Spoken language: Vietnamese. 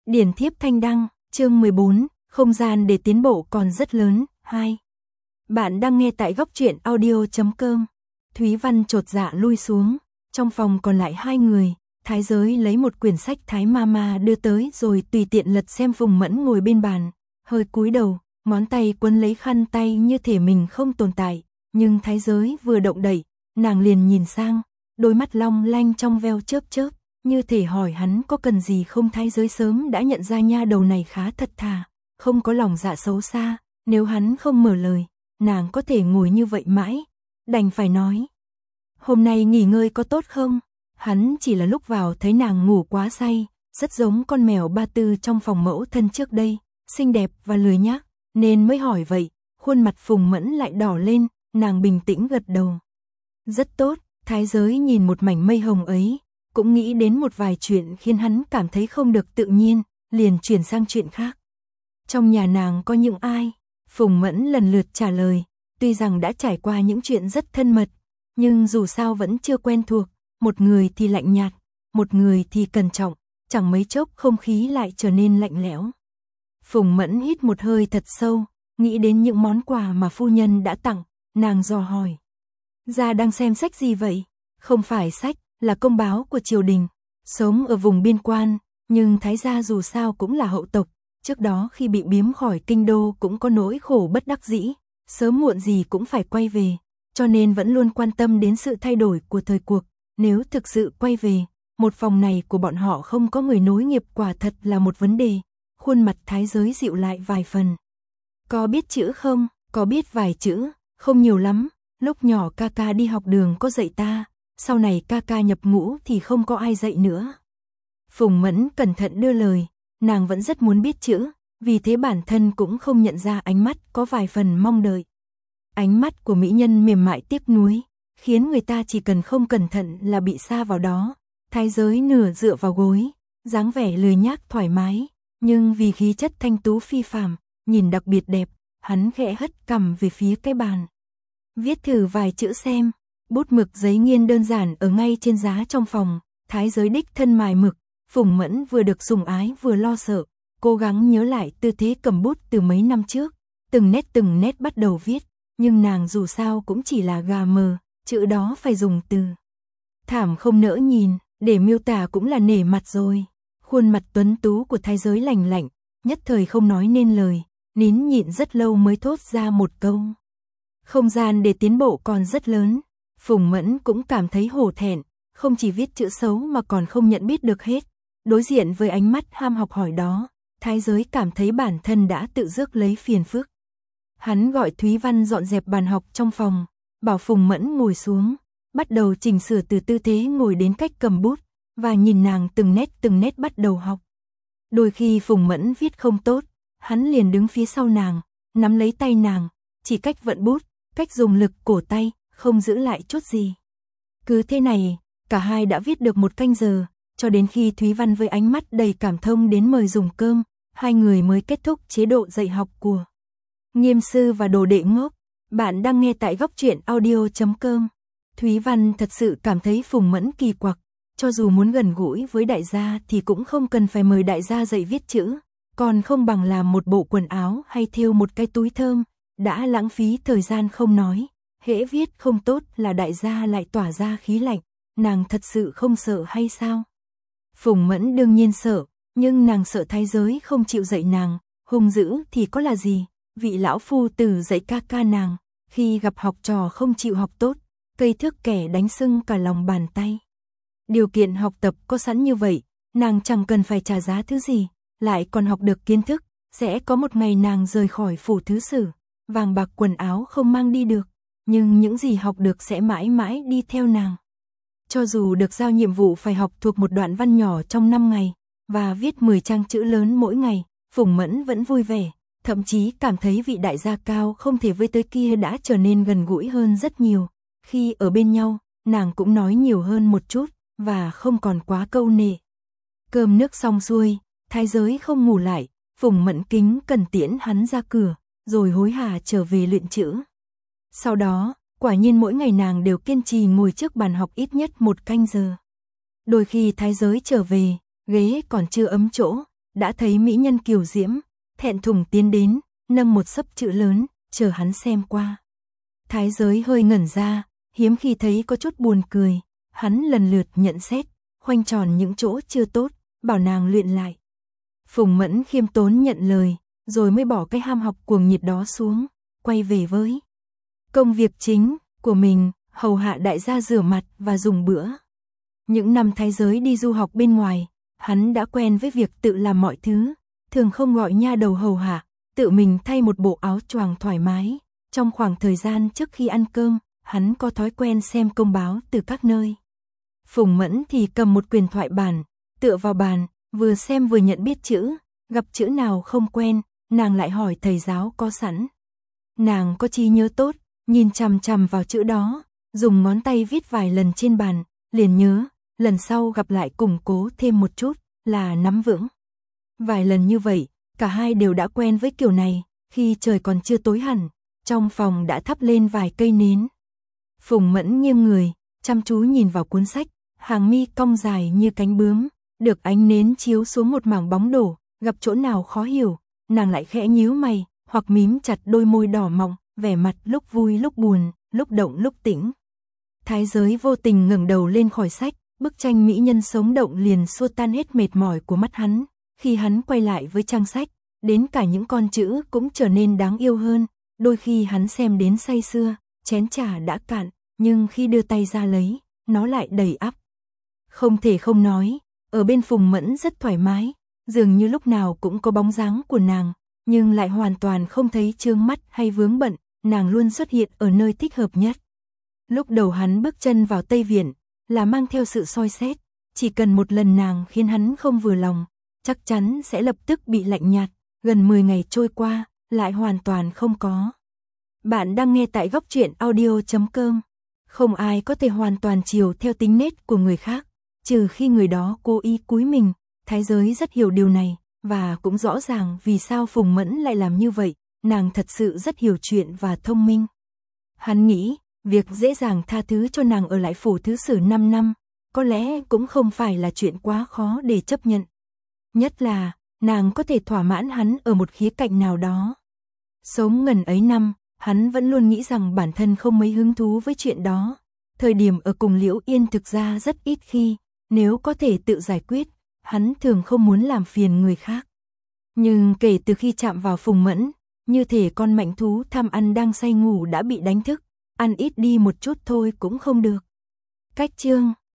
Điển thiếp thanh đăng, chương 14, không gian để tiến bộ còn rất lớn, 2. Bạn đang nghe tại góc truyện audio.com. Thúy Văn chột dạ lui xuống, trong phòng còn lại 2 người, Thái Giới lấy một quyển sách Thái Mama đưa tới rồi tùy tiện lật xem. Phùng Mẫn ngồi bên bàn, hơi cúi đầu, ngón tay quấn lấy khăn tay như thể mình không tồn tại, nhưng Thái Giới vừa động đậy, nàng liền nhìn sang, đôi mắt long lanh trong veo chớp chớp, như thể hỏi hắn có cần gì không. Thái Giới sớm đã nhận ra nha đầu này khá thật thà, không có lòng dạ xấu xa, nếu hắn không mở lời, nàng có thể ngồi như vậy mãi, đành phải nói. Hôm nay nghỉ ngơi có tốt không? Hắn chỉ là lúc vào thấy nàng ngủ quá say, rất giống con mèo Ba Tư trong phòng mẫu thân trước đây, xinh đẹp và lười nhác, nên mới hỏi vậy. Khuôn mặt Phùng Mẫn lại đỏ lên, nàng bình tĩnh gật đầu. Rất tốt. Thái Giới nhìn một mảnh mây hồng ấy, cũng nghĩ đến một vài chuyện khiến hắn cảm thấy không được tự nhiên, liền chuyển sang chuyện khác. Trong nhà nàng có những ai? Phùng Mẫn lần lượt trả lời, tuy rằng đã trải qua những chuyện rất thân mật, nhưng dù sao vẫn chưa quen thuộc, một người thì lạnh nhạt, một người thì cẩn trọng, chẳng mấy chốc không khí lại trở nên lạnh lẽo. Phùng Mẫn hít một hơi thật sâu, nghĩ đến những món quà mà phu nhân đã tặng, nàng dò hỏi. Gia đang xem sách gì vậy? Không phải sách, là công báo của triều đình. Sống ở vùng biên quan, nhưng Thái gia dù sao cũng là hậu tộc, trước đó khi bị biếm khỏi kinh đô cũng có nỗi khổ bất đắc dĩ, sớm muộn gì cũng phải quay về, cho nên vẫn luôn quan tâm đến sự thay đổi của thời cuộc. Nếu thực sự quay về, một phòng này của bọn họ không có người nối nghiệp quả thật là một vấn đề. Khuôn mặt Thái Giới dịu lại vài phần. Có biết chữ không? Có biết vài chữ, không nhiều lắm. Lúc nhỏ ca ca đi học đường có dạy ta, sau này ca ca nhập ngũ thì không có ai dạy nữa. Phùng Mẫn cẩn thận đưa lời, nàng vẫn rất muốn biết chữ, vì thế bản thân cũng không nhận ra ánh mắt có vài phần mong đợi. Ánh mắt của mỹ nhân mềm mại tiếc nuối, khiến người ta chỉ cần không cẩn thận là bị sa vào đó. Thái Giới nửa dựa vào gối, dáng vẻ lười nhác thoải mái, nhưng vì khí chất thanh tú phi phàm, nhìn đặc biệt đẹp, hắn khẽ hất cằm về phía cái bàn. Viết thử vài chữ xem. Bút mực giấy nghiên đơn giản ở ngay trên giá trong phòng, Thái Giới đích thân mài mực. Phùng Mẫn vừa được sủng ái vừa lo sợ, cố gắng nhớ lại tư thế cầm bút từ mấy năm trước, từng nét bắt đầu viết, nhưng nàng dù sao cũng chỉ là gà mờ, chữ đó phải dùng từ thảm không nỡ nhìn, để miêu tả cũng là nể mặt rồi. Khuôn mặt tuấn tú của Thái Giới lành lạnh, nhất thời không nói nên lời, nín nhịn rất lâu mới thốt ra một câu. Không gian để tiến bộ còn rất lớn. Phùng Mẫn cũng cảm thấy hổ thẹn, không chỉ viết chữ xấu mà còn không nhận biết được hết. Đối diện với ánh mắt ham học hỏi đó, Thái Giới cảm thấy bản thân đã tự rước lấy phiền phức. Hắn gọi Thúy Văn dọn dẹp bàn học trong phòng, bảo Phùng Mẫn ngồi xuống, bắt đầu chỉnh sửa từ tư thế ngồi đến cách cầm bút, và nhìn nàng từng nét bắt đầu học. Đôi khi Phùng Mẫn viết không tốt, hắn liền đứng phía sau nàng, nắm lấy tay nàng, chỉ cách vận bút, cách dùng lực cổ tay, không giữ lại chút gì. Cứ thế này, cả hai đã viết được 1 canh giờ, cho đến khi Thúy Văn với ánh mắt đầy cảm thông đến mời dùng cơm, hai người mới kết thúc chế độ dạy học của Nghiêm sư và đồ đệ ngốc. Bạn đang nghe tại góc truyện audio.com. Thúy Văn thật sự cảm thấy Phùng Mẫn kỳ quặc, cho dù muốn gần gũi với đại gia thì cũng không cần phải mời đại gia dạy viết chữ, còn không bằng làm một bộ quần áo hay thêu một cái túi thơm, đã lãng phí thời gian không nói. Hễ viết không tốt là đại gia lại tỏa ra khí lạnh, nàng thật sự không sợ hay sao? Phùng Mẫn đương nhiên sợ, nhưng nàng sợ Thái Giới không chịu dạy nàng, hung dữ thì có là gì? Vị lão phu tử dạy ca ca nàng, khi gặp học trò không chịu học tốt, cây thước kẻ đánh sưng cả lòng bàn tay. Điều kiện học tập có sẵn như vậy, nàng chẳng cần phải trả giá thứ gì, lại còn học được kiến thức, sẽ có một ngày nàng rời khỏi phủ thứ sử, vàng bạc quần áo không mang đi được. Nhưng những gì học được sẽ mãi mãi đi theo nàng. Cho dù được giao nhiệm vụ phải học thuộc một đoạn văn nhỏ trong 5 ngày, và viết 10 trang chữ lớn mỗi ngày, Phùng Mẫn vẫn vui vẻ, thậm chí cảm thấy vị đại gia cao không thể với tới kia đã trở nên gần gũi hơn rất nhiều. Khi ở bên nhau, nàng cũng nói nhiều hơn một chút, và không còn quá câu nệ. Cơm nước xong xuôi, Thái Giới không ngủ lại, Phùng Mẫn kính cẩn tiễn hắn ra cửa, rồi hối hả trở về luyện chữ. Sau đó, quả nhiên mỗi ngày nàng đều kiên trì ngồi trước bàn học ít nhất 1 canh giờ. Đôi khi Thái Giới trở về, ghế còn chưa ấm chỗ, đã thấy mỹ nhân kiều diễm, thẹn thùng tiến đến, nâng một xấp chữ lớn, chờ hắn xem qua. Thái giới hơi ngẩn ra, hiếm khi thấy có chút buồn cười, hắn lần lượt nhận xét, khoanh tròn những chỗ chưa tốt, bảo nàng luyện lại. Phùng Mẫn khiêm tốn nhận lời, rồi mới bỏ cái ham học cuồng nhiệt đó xuống, quay về với công việc chính của mình, hầu hạ đại gia rửa mặt và dùng bữa. Những năm thái giới đi du học bên ngoài, hắn đã quen với việc tự làm mọi thứ, thường không gọi nha đầu hầu hạ, tự mình thay một bộ áo choàng thoải mái. Trong khoảng thời gian trước khi ăn cơm, hắn có thói quen xem công báo từ các nơi. Phùng Mẫn thì cầm một quyền thoại bản, tựa vào bàn, vừa xem vừa nhận biết chữ, gặp chữ nào không quen, nàng lại hỏi thầy giáo có sẵn. Nàng có trí nhớ tốt, nhìn chằm chằm vào chữ đó, dùng ngón tay viết vài lần trên bàn, liền nhớ, lần sau gặp lại củng cố thêm một chút, là nắm vững. Vài lần như vậy, cả hai đều đã quen với kiểu này, khi trời còn chưa tối hẳn, trong phòng đã thắp lên vài cây nến. Phùng Mẫn nghiêng người, chăm chú nhìn vào cuốn sách, hàng mi cong dài như cánh bướm, được ánh nến chiếu xuống một mảng bóng đổ, gặp chỗ nào khó hiểu, nàng lại khẽ nhíu mày, hoặc mím chặt đôi môi đỏ mọng, vẻ mặt lúc vui lúc buồn, lúc động lúc tĩnh. Thái giới vô tình ngẩng đầu lên khỏi sách, bức tranh mỹ nhân sống động liền xua tan hết mệt mỏi của mắt hắn, khi hắn quay lại với trang sách, đến cả những con chữ cũng trở nên đáng yêu hơn, đôi khi hắn xem đến say sưa, chén trà đã cạn, nhưng khi đưa tay ra lấy, nó lại đầy ắp. Không thể không nói, ở bên Phùng Mẫn rất thoải mái, dường như lúc nào cũng có bóng dáng của nàng, nhưng lại hoàn toàn không thấy chướng mắt hay vướng bận, nàng luôn xuất hiện ở nơi thích hợp nhất. Lúc đầu hắn bước chân vào Tây Viện, là mang theo sự soi xét, chỉ cần một lần nàng khiến hắn không vừa lòng, chắc chắn sẽ lập tức bị lạnh nhạt, gần 10 ngày trôi qua, lại hoàn toàn không có. Bạn đang nghe tại góc truyện audio.com. Không ai có thể hoàn toàn chiều theo tính nết của người khác, trừ khi người đó cố ý cúi mình, thái giới rất hiểu điều này, và cũng rõ ràng vì sao Phùng Mẫn lại làm như vậy, nàng thật sự rất hiểu chuyện và thông minh. Hắn nghĩ, việc dễ dàng tha thứ cho nàng ở lại phủ Thứ Sử 5 năm, có lẽ cũng không phải là chuyện quá khó để chấp nhận. Nhất là, nàng có thể thỏa mãn hắn ở một khía cạnh nào đó. Sống ngần ấy năm, hắn vẫn luôn nghĩ rằng bản thân không mấy hứng thú với chuyện đó. Thời điểm ở cùng Liễu Yên thực ra rất ít khi, nếu có thể tự giải quyết, hắn thường không muốn làm phiền người khác. Nhưng kể từ khi chạm vào Phùng Mẫn, như thể con mạnh thú tham ăn đang say ngủ đã bị đánh thức, ăn ít đi một chút thôi cũng không được. Cách chương